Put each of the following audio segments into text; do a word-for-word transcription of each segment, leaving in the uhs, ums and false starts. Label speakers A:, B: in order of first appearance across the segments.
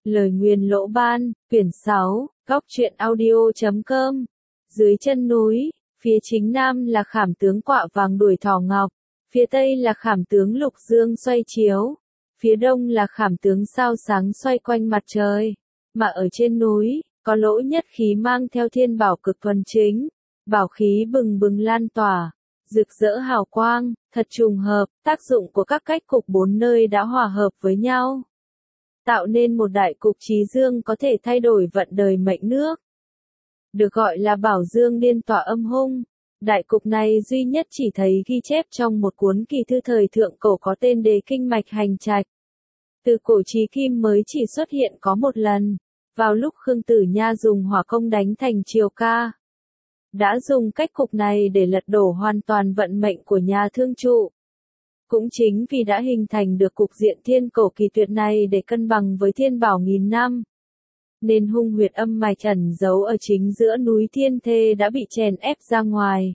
A: Lời nguyền lỗ ban, quyển sáu, góc truyện audio chấm com. Dưới chân núi, phía chính nam là khảm tướng quạ vàng đuổi thỏ ngọc, phía tây là khảm tướng lục dương xoay chiếu, phía đông là khảm tướng sao sáng xoay quanh mặt trời. Mà ở trên núi, có lỗ nhất khí mang theo thiên bảo cực thuần chính, bảo khí bừng bừng lan tỏa, rực rỡ hào quang, thật trùng hợp, tác dụng của các cách cục bốn nơi đã hòa hợp với nhau, tạo nên một đại cục chí dương có thể thay đổi vận đời mệnh nước. Được gọi là bảo dương điên tỏa âm hung. Đại cục này duy nhất chỉ thấy ghi chép trong một cuốn kỳ thư thời thượng cổ có tên Đế Kinh Mạch Hành Trạch. Từ cổ chí kim mới chỉ xuất hiện có một lần, vào lúc Khương Tử Nha dùng hỏa công đánh thành Triều Ca. Đã dùng cách cục này để lật đổ hoàn toàn vận mệnh của nhà thương trụ. Cũng chính vì đã hình thành được cục diện thiên cổ kỳ tuyệt này để cân bằng với thiên bảo nghìn năm, nên hung huyệt âm mạch ẩn giấu ở chính giữa núi Thiên Thê đã bị chèn ép ra ngoài.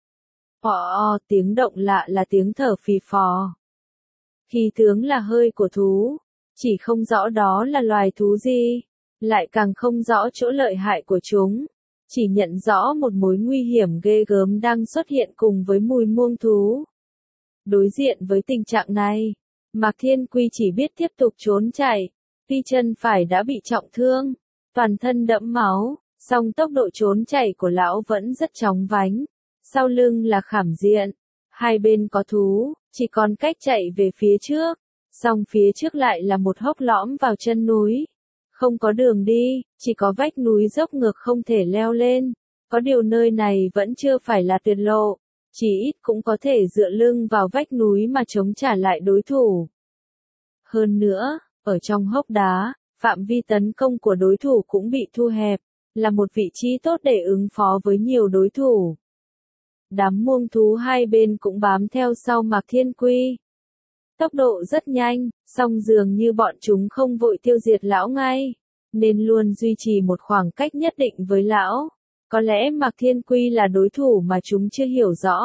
A: Ò, tiếng động lạ là tiếng thở phì phò. Khí tướng là hơi của thú, chỉ không rõ đó là loài thú gì, lại càng không rõ chỗ lợi hại của chúng, chỉ nhận rõ một mối nguy hiểm ghê gớm đang xuất hiện cùng với mùi muông thú. Đối diện với tình trạng này, Mạc Thiên Quy chỉ biết tiếp tục trốn chạy, tuy chân phải đã bị trọng thương, toàn thân đẫm máu, song tốc độ trốn chạy của lão vẫn rất chóng vánh. Sau lưng là khảm diện, hai bên có thú, chỉ còn cách chạy về phía trước, song phía trước lại là một hốc lõm vào chân núi. Không có đường đi, chỉ có vách núi dốc ngược không thể leo lên, có điều nơi này vẫn chưa phải là tuyệt lộ, chỉ ít cũng có thể dựa lưng vào vách núi mà chống trả lại đối thủ. Hơn nữa, ở trong hốc đá, phạm vi tấn công của đối thủ cũng bị thu hẹp, là một vị trí tốt để ứng phó với nhiều đối thủ. Đám muông thú hai bên cũng bám theo sau Mạc Thiên Quy. Tốc độ rất nhanh, song dường như bọn chúng không vội tiêu diệt lão ngay, nên luôn duy trì một khoảng cách nhất định với lão. Có lẽ Mạc Thiên Quy là đối thủ mà chúng chưa hiểu rõ,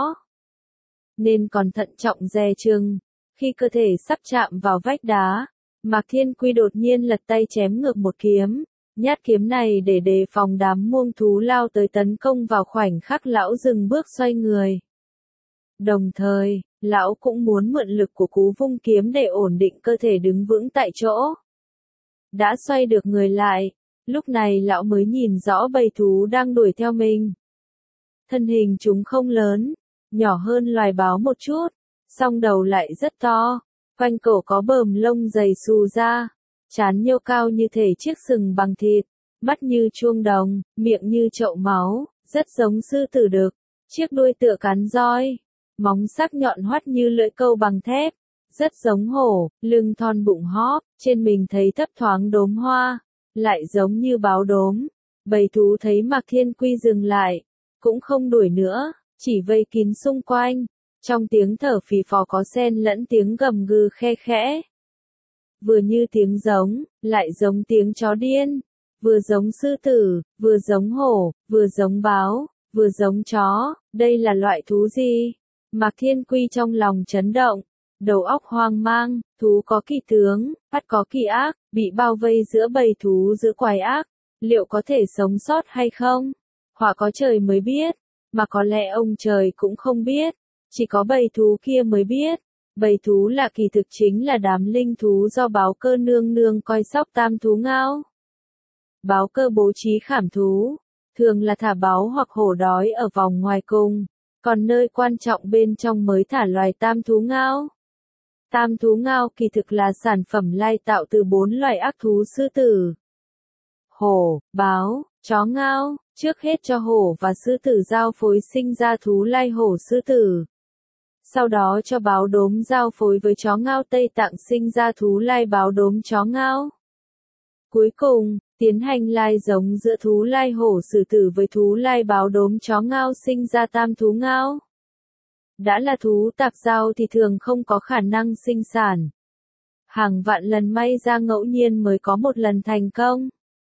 A: nên còn thận trọng dè chừng. Khi cơ thể sắp chạm vào vách đá, Mạc Thiên Quy đột nhiên lật tay chém ngược một kiếm. Nhát kiếm này để đề phòng đám muông thú lao tới tấn công vào khoảnh khắc lão dừng bước xoay người. Đồng thời, lão cũng muốn mượn lực của cú vung kiếm để ổn định cơ thể đứng vững tại chỗ. Đã xoay được người lại, lúc này lão mới nhìn rõ bầy thú đang đuổi theo mình. Thân hình chúng không lớn, nhỏ hơn loài báo một chút, song đầu lại rất to, quanh cổ có bờm lông dày xù ra. Trán nhô cao như thể chiếc sừng bằng thịt, mắt như chuông đồng, miệng như chậu máu, rất giống sư tử đực, chiếc đuôi tựa cán roi, móng sắc nhọn hoắt như lưỡi câu bằng thép, rất giống hổ, lưng thon bụng hóp, trên mình thấy thấp thoáng đốm hoa, lại giống như báo đốm. Bầy thú thấy Mạc Thiên Quy dừng lại, cũng không đuổi nữa, chỉ vây kín xung quanh, trong tiếng thở phì phò có xen lẫn tiếng gầm gừ khe khẽ. Vừa như tiếng giống, lại giống tiếng chó điên, vừa giống sư tử, vừa giống hổ, vừa giống báo, vừa giống chó, đây là loại thú gì? Mạc Thiên Quy trong lòng chấn động, đầu óc hoang mang, thú có kỳ tướng, bắt có kỳ ác, bị bao vây giữa bầy thú giữa quái ác, liệu có thể sống sót hay không? Họa có trời mới biết, mà có lẽ ông trời cũng không biết, chỉ có bầy thú kia mới biết. Bầy thú lạ kỳ thực chính là đám linh thú do báo cơ nương nương coi sóc tam thú ngao. Báo cơ bố trí khảm thú, thường là thả báo hoặc hổ đói ở vòng ngoài cùng, còn nơi quan trọng bên trong mới thả loài tam thú ngao. Tam thú ngao kỳ thực là sản phẩm lai tạo từ bốn loài ác thú sư tử, hổ, báo, chó ngao, trước hết cho hổ và sư tử giao phối sinh ra thú lai hổ sư tử. Sau đó cho báo đốm giao phối với chó ngao Tây Tạng sinh ra thú lai báo đốm chó ngao. Cuối cùng, tiến hành lai giống giữa thú lai hổ sử tử với thú lai báo đốm chó ngao sinh ra tam thú ngao. Đã là thú tạp giao thì thường không có khả năng sinh sản. Hàng vạn lần may ra ngẫu nhiên mới có một lần thành công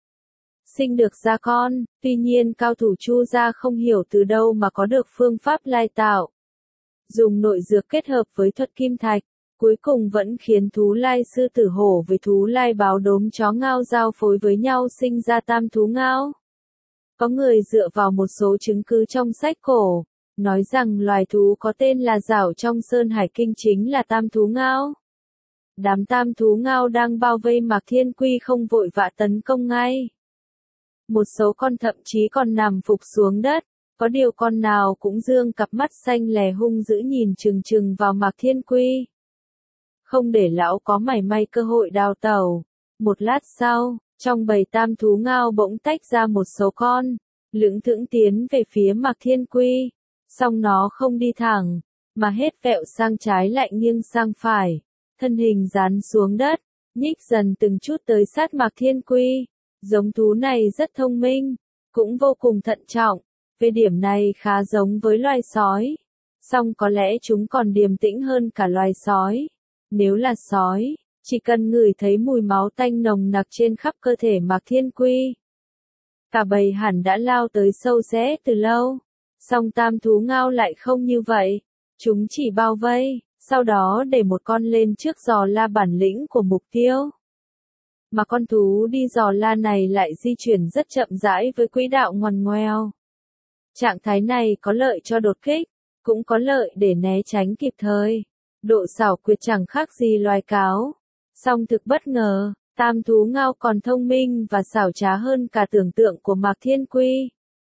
A: sinh được ra con, tuy nhiên cao thủ Chu gia không hiểu từ đâu mà có được phương pháp lai tạo. Dùng nội dược kết hợp với thuật kim thạch, cuối cùng vẫn khiến thú lai sư tử hổ với thú lai báo đốm chó ngao giao phối với nhau sinh ra tam thú ngao. Có người dựa vào một số chứng cứ trong sách cổ, nói rằng loài thú có tên là dảo trong Sơn Hải Kinh chính là tam thú ngao. Đám tam thú ngao đang bao vây Mạc Thiên Quy không vội vã tấn công ngay. Một số con thậm chí còn nằm phục xuống đất, có điều con nào cũng dương cặp mắt xanh lè hung dữ nhìn chừng chừng vào Mạc Thiên Quy. Không để lão có mảy may cơ hội đào tẩu. Một lát sau, trong bầy tam thú ngao bỗng tách ra một số con, lững thững tiến về phía Mạc Thiên Quy. Song nó không đi thẳng, mà hết vẹo sang trái lại nghiêng sang phải, thân hình dán xuống đất, nhích dần từng chút tới sát Mạc Thiên Quy. Giống thú này rất thông minh, cũng vô cùng thận trọng, về điểm này khá giống với loài sói. Song có lẽ chúng còn điềm tĩnh hơn cả loài sói. Nếu là sói, chỉ cần ngửi thấy mùi máu tanh nồng nặc trên khắp cơ thể Mạc Thiên Quy, cả bầy hẳn đã lao tới sâu xé từ lâu. Song tam thú ngao lại không như vậy, chúng chỉ bao vây, sau đó để một con lên trước dò la bản lĩnh của mục tiêu. Mà con thú đi dò la này lại di chuyển rất chậm rãi với quỹ đạo ngoằn ngoèo. Trạng thái này có lợi cho đột kích, cũng có lợi để né tránh kịp thời. Độ xảo quyệt chẳng khác gì loài cáo. Song thực bất ngờ, tam thú ngao còn thông minh và xảo trá hơn cả tưởng tượng của Mạc Thiên Quy.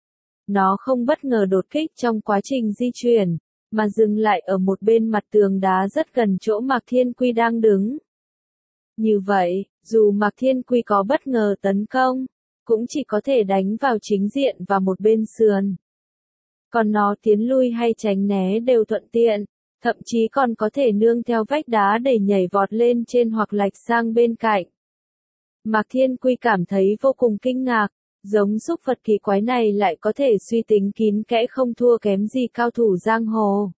A: Nó không bất ngờ đột kích trong quá trình di chuyển, mà dừng lại ở một bên mặt tường đá rất gần chỗ Mạc Thiên Quy đang đứng. Như vậy, dù Mạc Thiên Quy có bất ngờ tấn công, cũng chỉ có thể đánh vào chính diện và một bên sườn. Còn nó tiến lui hay tránh né đều thuận tiện, thậm chí còn có thể nương theo vách đá để nhảy vọt lên trên hoặc lệch sang bên cạnh. Mạc Thiên Quy cảm thấy vô cùng kinh ngạc, giống súc vật kỳ quái này lại có thể suy tính kín kẽ không thua kém gì cao thủ giang hồ.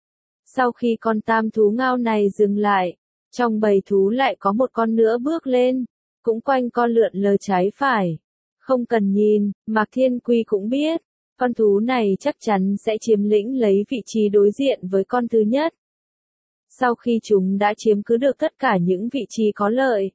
A: Sau khi con tam thú ngao này dừng lại, trong bầy thú lại có một con nữa bước lên, cũng quanh con lượn lờ trái phải. Không cần nhìn, Mạc Thiên Quy cũng biết, con thú này chắc chắn sẽ chiếm lĩnh lấy vị trí đối diện với con thứ nhất. Sau khi chúng đã chiếm cứ được tất cả những vị trí có lợi,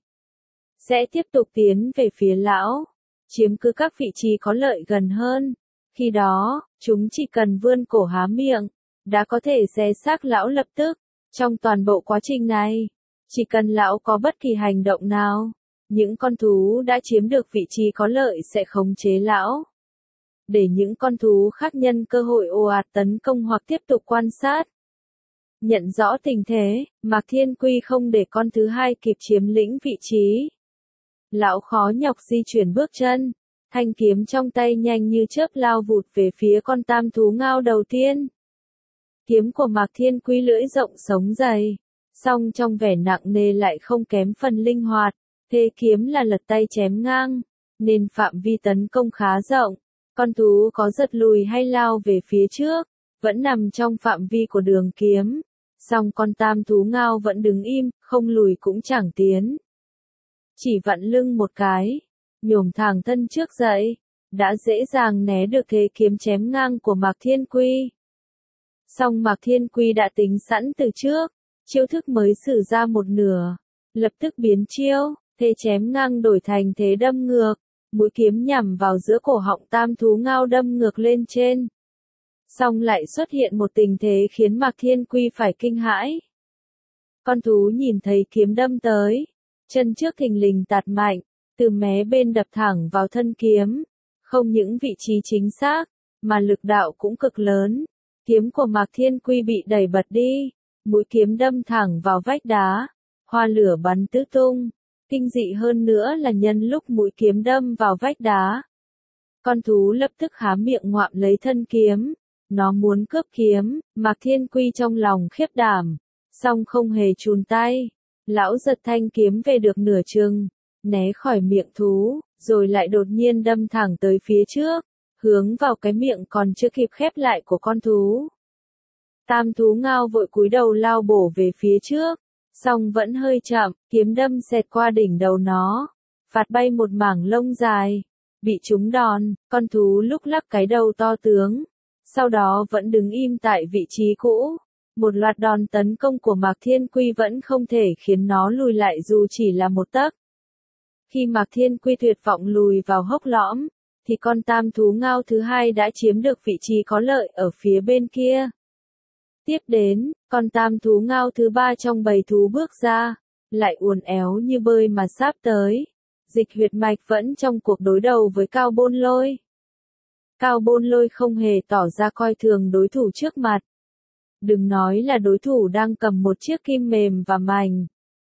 A: sẽ tiếp tục tiến về phía lão, chiếm cứ các vị trí có lợi gần hơn. Khi đó, chúng chỉ cần vươn cổ há miệng, đã có thể xé xác lão lập tức. Trong toàn bộ quá trình này, chỉ cần lão có bất kỳ hành động nào, những con thú đã chiếm được vị trí có lợi sẽ khống chế lão. Để những con thú khác nhân cơ hội ồ ạt tấn công hoặc tiếp tục quan sát. Nhận rõ tình thế, Mạc Thiên Quy không để con thứ hai kịp chiếm lĩnh vị trí. Lão khó nhọc di chuyển bước chân, thanh kiếm trong tay nhanh như chớp lao vụt về phía con tam thú ngao đầu tiên. Kiếm của Mạc Thiên Quy lưỡi rộng sống dày, song trong vẻ nặng nề lại không kém phần linh hoạt. Thế kiếm là lật tay chém ngang, nên phạm vi tấn công khá rộng. Con thú có giật lùi hay lao về phía trước, vẫn nằm trong phạm vi của đường kiếm. Song con tam thú ngao vẫn đứng im, không lùi cũng chẳng tiến. Chỉ vặn lưng một cái, nhổm thẳng thân trước dậy, đã dễ dàng né được thế kiếm chém ngang của Mạc Thiên Quy. Song Mạc Thiên Quy đã tính sẵn từ trước, chiêu thức mới sử ra một nửa, lập tức biến chiêu, thế chém ngang đổi thành thế đâm ngược, mũi kiếm nhằm vào giữa cổ họng tam thú ngao đâm ngược lên trên. Song lại xuất hiện một tình thế khiến Mạc Thiên Quy phải kinh hãi. Con thú nhìn thấy kiếm đâm tới, chân trước thình lình tạt mạnh, từ mé bên đập thẳng vào thân kiếm, không những vị trí chính xác, mà lực đạo cũng cực lớn. Kiếm của Mạc Thiên Quy bị đẩy bật đi, mũi kiếm đâm thẳng vào vách đá, hoa lửa bắn tứ tung. Kinh dị hơn nữa là nhân lúc mũi kiếm đâm vào vách đá, con thú lập tức há miệng ngoạm lấy thân kiếm, nó muốn cướp kiếm. Mạc Thiên Quy trong lòng khiếp đảm, song không hề chùn tay, lão giật thanh kiếm về được nửa chừng, né khỏi miệng thú, rồi lại đột nhiên đâm thẳng tới phía trước, hướng vào cái miệng còn chưa kịp khép lại của con thú. Tam thú ngao vội cúi đầu lao bổ về phía trước, song vẫn hơi chậm, kiếm đâm xẹt qua đỉnh đầu nó, phạt bay một mảng lông dài, bị trúng đòn, con thú lúc lắc cái đầu to tướng, sau đó vẫn đứng im tại vị trí cũ, Một loạt đòn tấn công của Mạc Thiên Quy vẫn không thể khiến nó lùi lại dù chỉ là một tấc. Khi Mạc Thiên Quy tuyệt vọng lùi vào hốc lõm, thì con tam thú ngao thứ hai đã chiếm được vị trí có lợi ở phía bên kia. Tiếp đến, con tam thú ngao thứ ba trong bầy thú bước ra, lại uốn éo như bơi mà sáp tới. Dịch huyệt mạch vẫn trong cuộc đối đầu với Cao Bôn Lôi. Cao Bôn Lôi không hề tỏ ra coi thường đối thủ trước mặt. Đừng nói là đối thủ đang cầm một chiếc kim mềm và mảnh.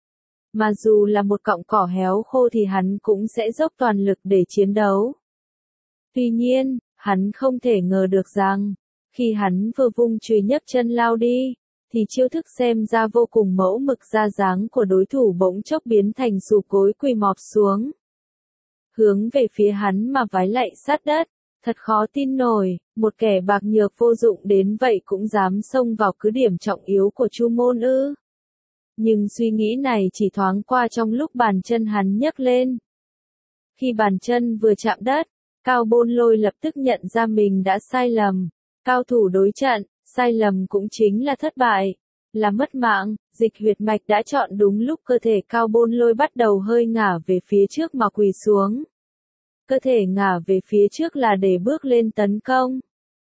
A: Mà dù là một cọng cỏ héo khô thì hắn cũng sẽ dốc toàn lực để chiến đấu. Tuy nhiên, hắn không thể ngờ được rằng, khi hắn vừa vung chùy nhấc chân lao đi, thì chiêu thức xem ra vô cùng mẫu mực ra dáng của đối thủ bỗng chốc biến thành sù cối quỳ mọp xuống. Hướng về phía hắn mà vái lạy sát đất, thật khó tin nổi, một kẻ bạc nhược vô dụng đến vậy cũng dám xông vào cứ điểm trọng yếu của Chu Môn ư. Nhưng suy nghĩ này chỉ thoáng qua trong lúc bàn chân hắn nhấc lên. Khi bàn chân vừa chạm đất, Cao Bôn Lôi lập tức nhận ra mình đã sai lầm. Cao thủ đối trận, sai lầm cũng chính là thất bại, là mất mạng. Dịch huyệt mạch đã chọn đúng lúc cơ thể Cao Bôn Lôi bắt đầu hơi ngả về phía trước mà quỳ xuống. Cơ thể ngả về phía trước là để bước lên tấn công.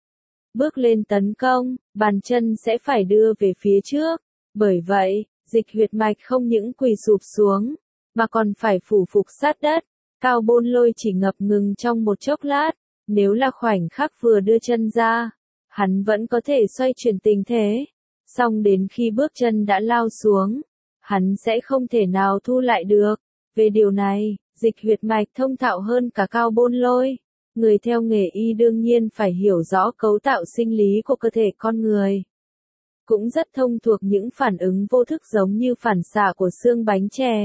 A: Bước lên tấn công, bàn chân sẽ phải đưa về phía trước. Bởi vậy, dịch huyệt mạch không những quỳ sụp xuống, mà còn phải phủ phục sát đất. Cao Bôn Lôi chỉ ngập ngừng trong một chốc lát, nếu là khoảnh khắc vừa đưa chân ra, hắn vẫn có thể xoay chuyển tình thế. Song đến khi bước chân đã lao xuống, hắn sẽ không thể nào thu lại được. Về điều này, dịch huyệt mạch thông thạo hơn cả Cao Bôn Lôi. Người theo nghề y đương nhiên phải hiểu rõ cấu tạo sinh lý của cơ thể con người. Cũng rất thông thuộc những phản ứng vô thức giống như phản xạ của xương bánh chè.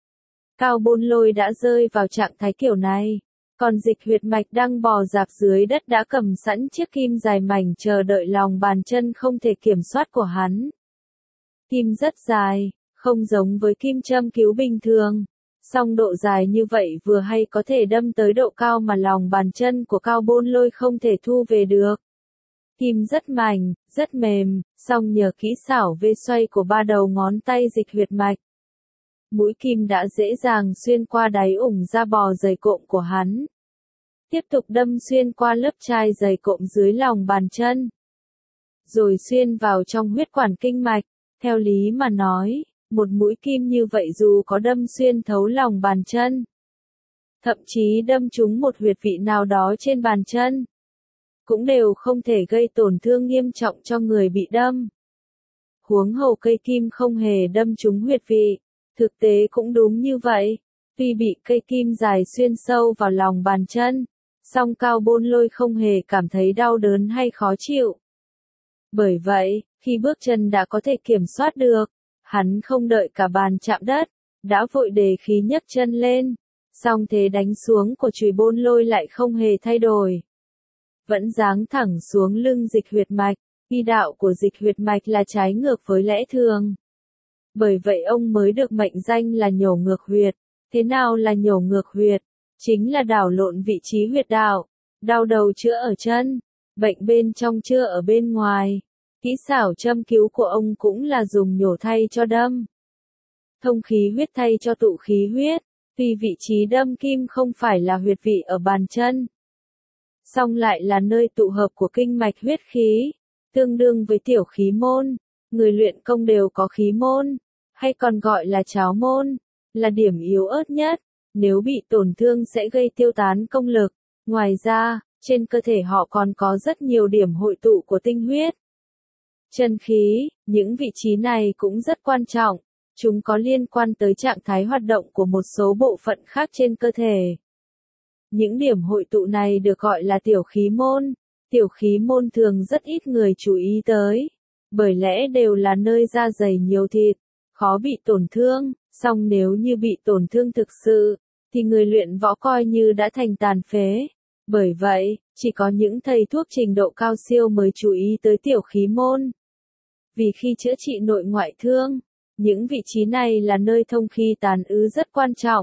A: Cao Bôn Lôi đã rơi vào trạng thái kiểu này, còn dịch huyệt mạch đang bò dạp dưới đất đã cầm sẵn chiếc kim dài mảnh chờ đợi lòng bàn chân không thể kiểm soát của hắn. Kim rất dài, không giống với kim châm cứu bình thường, song độ dài như vậy vừa hay có thể đâm tới độ cao mà lòng bàn chân của Cao Bôn Lôi không thể thu về được. Kim rất mảnh, rất mềm, song nhờ kỹ xảo vê xoay của ba đầu ngón tay dịch huyệt mạch, mũi kim đã dễ dàng xuyên qua đáy ủng da bò dày cộm của hắn. Tiếp tục đâm xuyên qua lớp chai dày cộm dưới lòng bàn chân. Rồi xuyên vào trong huyết quản kinh mạch. Theo lý mà nói, một mũi kim như vậy dù có đâm xuyên thấu lòng bàn chân, thậm chí đâm trúng một huyệt vị nào đó trên bàn chân, cũng đều không thể gây tổn thương nghiêm trọng cho người bị đâm. Huống hồ cây kim không hề đâm trúng huyệt vị. Thực tế cũng đúng như vậy, tuy bị cây kim dài xuyên sâu vào lòng bàn chân, song Cao Bôn Lôi không hề cảm thấy đau đớn hay khó chịu. Bởi vậy, khi bước chân đã có thể kiểm soát được, hắn không đợi cả bàn chạm đất, đã vội đề khí nhấc chân lên, song thế đánh xuống của chùy Bôn Lôi lại không hề thay đổi. Vẫn giáng thẳng xuống lưng dịch huyệt mạch, y đạo của dịch huyệt mạch là trái ngược với lẽ thường. Bởi vậy ông mới được mệnh danh là nhổ ngược huyệt. Thế nào là nhổ ngược huyệt? Chính là đảo lộn vị trí huyệt đạo. Đau đầu chữa ở chân, bệnh bên trong chữa ở bên ngoài. Kỹ xảo châm cứu của ông cũng là dùng nhổ thay cho đâm, thông khí huyết thay cho tụ khí huyết. Vì vị trí đâm kim không phải là huyệt vị ở bàn chân, song lại là nơi tụ hợp của kinh mạch huyết khí, tương đương với tiểu khí môn. Người luyện công đều có khí môn, hay còn gọi là cháo môn, là điểm yếu ớt nhất, nếu bị tổn thương sẽ gây tiêu tán công lực. Ngoài ra, trên cơ thể họ còn có rất nhiều điểm hội tụ của tinh huyết, chân khí, những vị trí này cũng rất quan trọng, chúng có liên quan tới trạng thái hoạt động của một số bộ phận khác trên cơ thể. Những điểm hội tụ này được gọi là tiểu khí môn. Tiểu khí môn thường rất ít người chú ý tới, bởi lẽ đều là nơi da dày nhiều thịt, khó bị tổn thương, song nếu như bị tổn thương thực sự, thì người luyện võ coi như đã thành tàn phế. Bởi vậy, chỉ có những thầy thuốc trình độ cao siêu mới chú ý tới tiểu khí môn. Vì khi chữa trị nội ngoại thương, những vị trí này là nơi thông khí tán ứ rất quan trọng.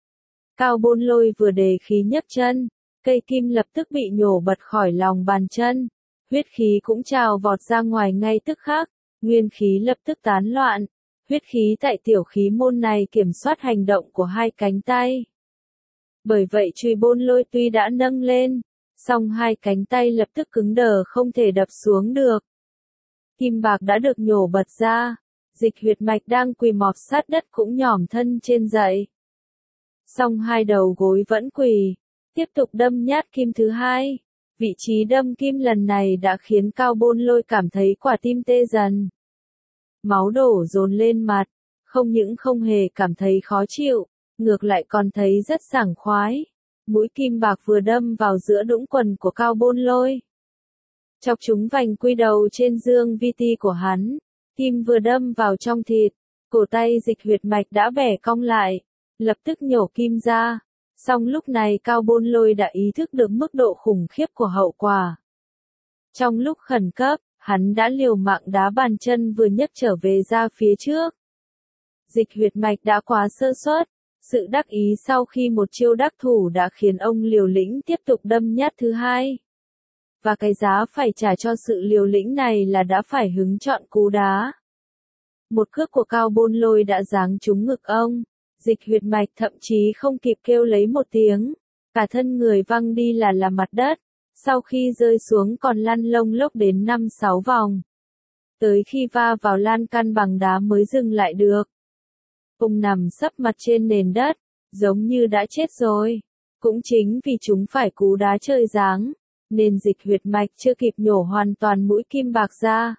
A: Cao Bôn Lôi vừa đề khí nhấc chân, cây kim lập tức bị nhổ bật khỏi lòng bàn chân, huyết khí cũng trào vọt ra ngoài ngay tức khắc. nguyên khí lập tức tán loạn, huyết khí tại tiểu khí môn này kiểm soát hành động của hai cánh tay. Bởi vậy chùy bôn lôi tuy đã nâng lên, song hai cánh tay lập tức cứng đờ không thể đập xuống được. Kim bạc đã được nhổ bật ra, dịch huyệt mạch đang quỳ mọp sát đất cũng nhỏm thân trên dậy. Song hai đầu gối vẫn quỳ, tiếp tục đâm nhát kim thứ hai. Vị trí đâm kim lần này đã khiến Cao Bôn Lôi cảm thấy quả tim tê dần. Máu đổ dồn lên mặt, không những không hề cảm thấy khó chịu, ngược lại còn thấy rất sảng khoái. Mũi kim bạc vừa đâm vào giữa đũng quần của Cao Bôn Lôi, chọc trúng vành quy đầu trên dương vi ti của hắn. Kim vừa đâm vào trong thịt, cổ tay dịch huyệt mạch đã bẻ cong lại, lập tức nhổ kim ra. Song lúc này Cao Bôn Lôi đã ý thức được mức độ khủng khiếp của hậu quả. Trong lúc khẩn cấp, hắn đã liều mạng đá bàn chân vừa nhấc trở về ra phía trước. Dịch huyệt mạch đã quá sơ suất, sự đắc ý sau khi một chiêu đắc thủ đã khiến ông liều lĩnh tiếp tục đâm nhát thứ hai. Và cái giá phải trả cho sự liều lĩnh này là đã phải hứng chọn cú đá. Một cước của Cao Bôn Lôi đã giáng trúng ngực ông. Dịch huyệt mạch thậm chí không kịp kêu lấy một tiếng, cả thân người văng đi là là mặt đất, sau khi rơi xuống còn lăn lông lốc đến năm sáu vòng. Tới khi va vào lan can bằng đá mới dừng lại được. Ông nằm sấp mặt trên nền đất, giống như đã chết rồi. Cũng chính vì chúng phải cú đá trời giáng, nên dịch huyệt mạch chưa kịp nhổ hoàn toàn mũi kim bạc ra.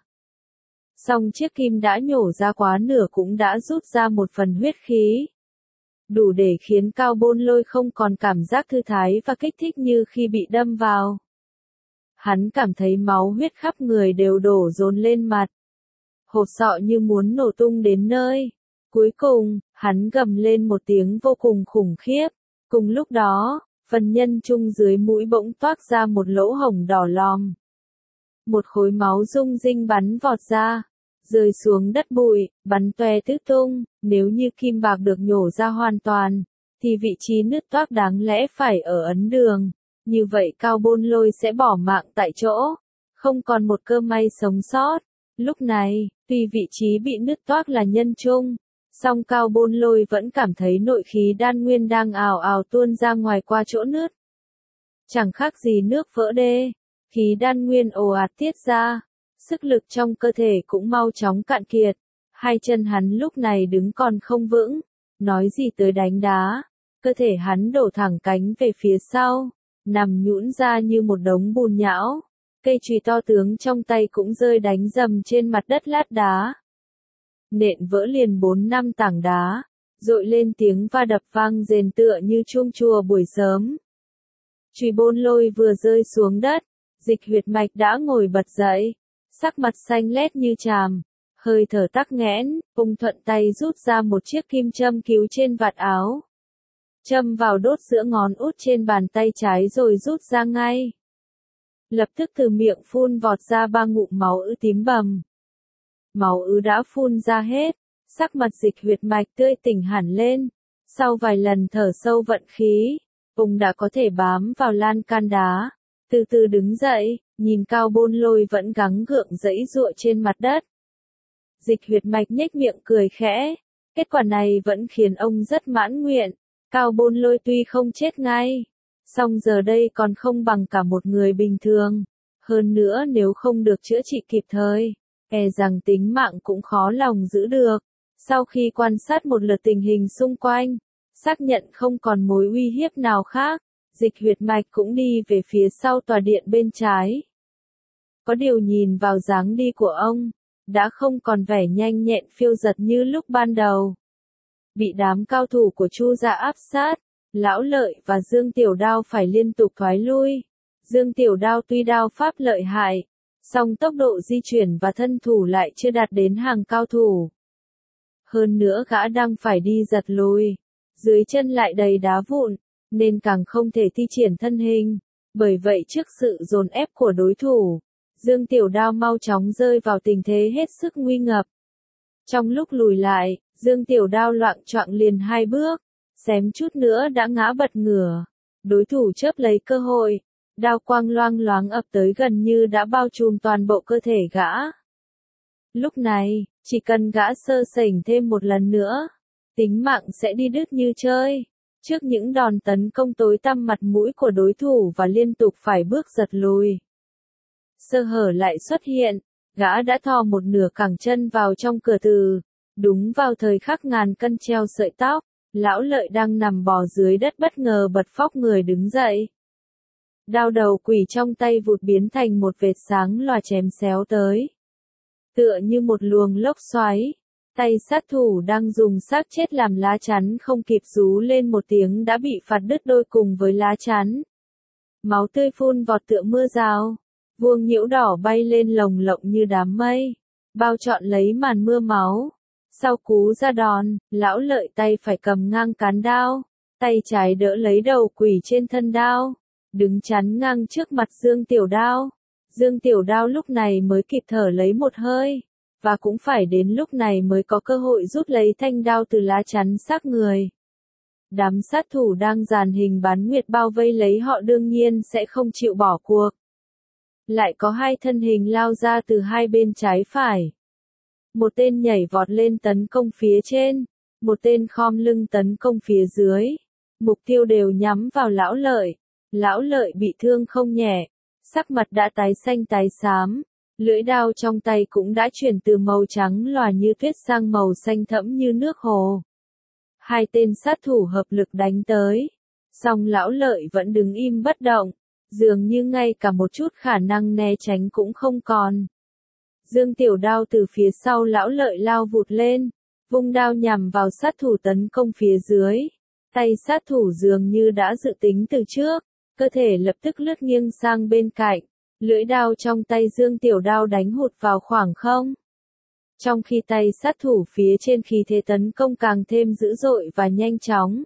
A: Song chiếc kim đã nhổ ra quá nửa cũng đã rút ra một phần huyết khí. Đủ để khiến Cao Bôn Lôi không còn cảm giác thư thái và kích thích như khi bị đâm vào. Hắn cảm thấy máu huyết khắp người đều đổ dồn lên mặt. Hột sọ như muốn nổ tung đến nơi. Cuối cùng, hắn gầm lên một tiếng vô cùng khủng khiếp. Cùng lúc đó, phần nhân trung dưới mũi bỗng toát ra một lỗ hổng đỏ lòm. Một khối máu rung rinh bắn vọt ra, rơi xuống đất bụi, bắn toe tứ tung. Nếu như kim bạc được nhổ ra hoàn toàn, thì vị trí nứt toác đáng lẽ phải ở ấn đường. Như vậy Cao Bôn Lôi sẽ bỏ mạng tại chỗ, không còn một cơ may sống sót. Lúc này, tuy vị trí bị nứt toác là nhân trung, song Cao Bôn Lôi vẫn cảm thấy nội khí đan nguyên đang ào ào tuôn ra ngoài qua chỗ nứt. Chẳng khác gì nước vỡ đê, khí đan nguyên ồ ạt tiết ra, sức lực trong cơ thể cũng mau chóng cạn kiệt. Hai chân hắn lúc này đứng còn không vững, nói gì tới đánh đá, cơ thể hắn đổ thẳng cánh về phía sau, nằm nhũn ra như một đống bùn nhão, cây chùy to tướng trong tay cũng rơi đánh rầm trên mặt đất lát đá. Nện vỡ liền bốn năm tảng đá, dội lên tiếng va đập vang rền tựa như chuông chùa buổi sớm. Chùy Bôn Lôi vừa rơi xuống đất, dịch huyệt mạch đã ngồi bật dậy, sắc mặt xanh lét như chàm. Hơi thở tắc nghẽn, ông thuận tay rút ra một chiếc kim châm cứu trên vạt áo. Châm vào đốt giữa ngón út trên bàn tay trái rồi rút ra ngay. Lập tức từ miệng phun vọt ra ba ngụm máu ứ tím bầm. Máu ứ đã phun ra hết, sắc mặt dịch huyệt mạch tươi tỉnh hẳn lên. Sau vài lần thở sâu vận khí, ông đã có thể bám vào lan can đá. Từ từ đứng dậy, nhìn Cao Bôn Lôi vẫn gắng gượng giãy giụa trên mặt đất. Dịch huyệt mạch nhếch miệng cười khẽ, kết quả này vẫn khiến ông rất mãn nguyện. Cao Bôn Lôi tuy không chết ngay, song giờ đây còn không bằng cả một người bình thường. Hơn nữa nếu không được chữa trị kịp thời, e rằng tính mạng cũng khó lòng giữ được. Sau khi quan sát một lượt tình hình xung quanh, xác nhận không còn mối uy hiếp nào khác, dịch huyệt mạch cũng đi về phía sau tòa điện bên trái. Có điều nhìn vào dáng đi của ông, đã không còn vẻ nhanh nhẹn phiêu dật như lúc ban đầu. Bị đám cao thủ của Chu gia áp sát, Lão Lợi và Dương Tiểu Đao phải liên tục thoái lui. Dương Tiểu Đao tuy đao pháp lợi hại, song tốc độ di chuyển và thân thủ lại chưa đạt đến hàng cao thủ. Hơn nữa gã đang phải đi giật lùi, dưới chân lại đầy đá vụn, nên càng không thể thi triển thân hình. Bởi vậy trước sự dồn ép của đối thủ, Dương Tiểu Đao mau chóng rơi vào tình thế hết sức nguy ngập. Trong lúc lùi lại, Dương Tiểu Đao loạng choạng liền hai bước, xém chút nữa đã ngã bật ngửa. Đối thủ chớp lấy cơ hội, đao quang loang loáng ập tới gần như đã bao trùm toàn bộ cơ thể gã. Lúc này, chỉ cần gã sơ sẩy thêm một lần nữa, tính mạng sẽ đi đứt như chơi. Trước những đòn tấn công tối tăm mặt mũi của đối thủ và liên tục phải bước giật lùi, sơ hở lại xuất hiện, gã đã thò một nửa cẳng chân vào trong cửa từ. Đúng vào thời khắc ngàn cân treo sợi tóc, Lão Lợi đang nằm bò dưới đất bất ngờ bật phóc người đứng dậy. Đao đầu quỷ trong tay vụt biến thành một vệt sáng lòa chém xéo tới. Tựa như một luồng lốc xoáy, tay sát thủ đang dùng xác chết làm lá chắn không kịp rú lên một tiếng đã bị phạt đứt đôi cùng với lá chắn. Máu tươi phun vọt tựa mưa rào, vuông nhiễu đỏ bay lên lồng lộng như đám mây, bao trọn lấy màn mưa máu. Sau cú ra đòn, Lão Lợi tay phải cầm ngang cán đao, tay trái đỡ lấy đầu quỷ trên thân đao, đứng chắn ngang trước mặt Dương Tiểu Đao. Dương Tiểu Đao lúc này mới kịp thở lấy một hơi, và cũng phải đến lúc này mới có cơ hội rút lấy thanh đao từ lá chắn xác người. Đám sát thủ đang dàn hình bán nguyệt bao vây lấy họ đương nhiên sẽ không chịu bỏ cuộc. Lại có hai thân hình lao ra từ hai bên trái phải. Một tên nhảy vọt lên tấn công phía trên, một tên khom lưng tấn công phía dưới. Mục tiêu đều nhắm vào Lão Lợi. Lão Lợi bị thương không nhẹ, sắc mặt đã tái xanh tái xám, lưỡi đao trong tay cũng đã chuyển từ màu trắng lòa như tuyết sang màu xanh thẫm như nước hồ. Hai tên sát thủ hợp lực đánh tới, song Lão Lợi vẫn đứng im bất động, dường như ngay cả một chút khả năng né tránh cũng không còn. Dương Tiểu Đao từ phía sau Lão Lợi lao vụt lên, vung đao nhằm vào sát thủ tấn công phía dưới. Tay sát thủ dường như đã dự tính từ trước, cơ thể lập tức lướt nghiêng sang bên cạnh, lưỡi đao trong tay Dương Tiểu Đao đánh hụt vào khoảng không. Trong khi tay sát thủ phía trên khí thế tấn công càng thêm dữ dội và nhanh chóng.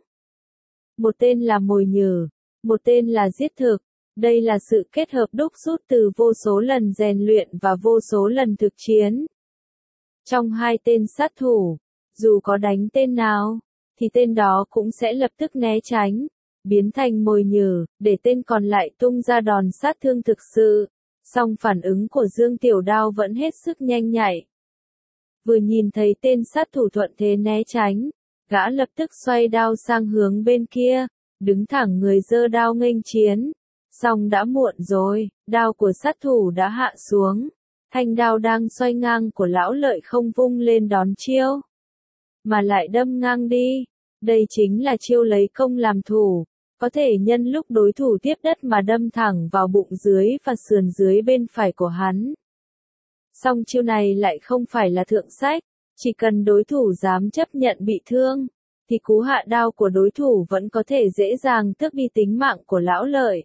A: Một tên là mồi nhử, một tên là giết thực. Đây là sự kết hợp đúc rút từ vô số lần rèn luyện và vô số lần thực chiến. Trong hai tên sát thủ, dù có đánh tên nào, thì tên đó cũng sẽ lập tức né tránh, biến thành mồi nhử, để tên còn lại tung ra đòn sát thương thực sự. Song phản ứng của Dương Tiểu Đao vẫn hết sức nhanh nhạy. Vừa nhìn thấy tên sát thủ thuận thế né tránh, gã lập tức xoay đao sang hướng bên kia, đứng thẳng người giơ đao nghênh chiến. Song đã muộn rồi, đao của sát thủ đã hạ xuống. Thanh đao đang xoay ngang của Lão Lợi không vung lên đón chiêu, mà lại đâm ngang đi. Đây chính là chiêu lấy công làm thủ, có thể nhân lúc đối thủ tiếp đất mà đâm thẳng vào bụng dưới và sườn dưới bên phải của hắn. Song chiêu này lại không phải là thượng sách, chỉ cần đối thủ dám chấp nhận bị thương, thì cú hạ đao của đối thủ vẫn có thể dễ dàng tước đi tính mạng của Lão Lợi.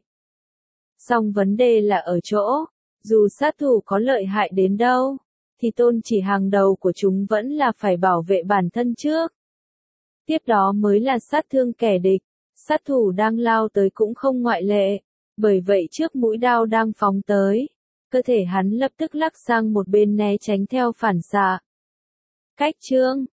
A: Song vấn đề là ở chỗ, dù sát thủ có lợi hại đến đâu, thì tôn chỉ hàng đầu của chúng vẫn là phải bảo vệ bản thân trước. Tiếp đó mới là sát thương kẻ địch, sát thủ đang lao tới cũng không ngoại lệ, bởi vậy trước mũi đao đang phóng tới, cơ thể hắn lập tức lắc sang một bên né tránh theo phản xạ. Cách chương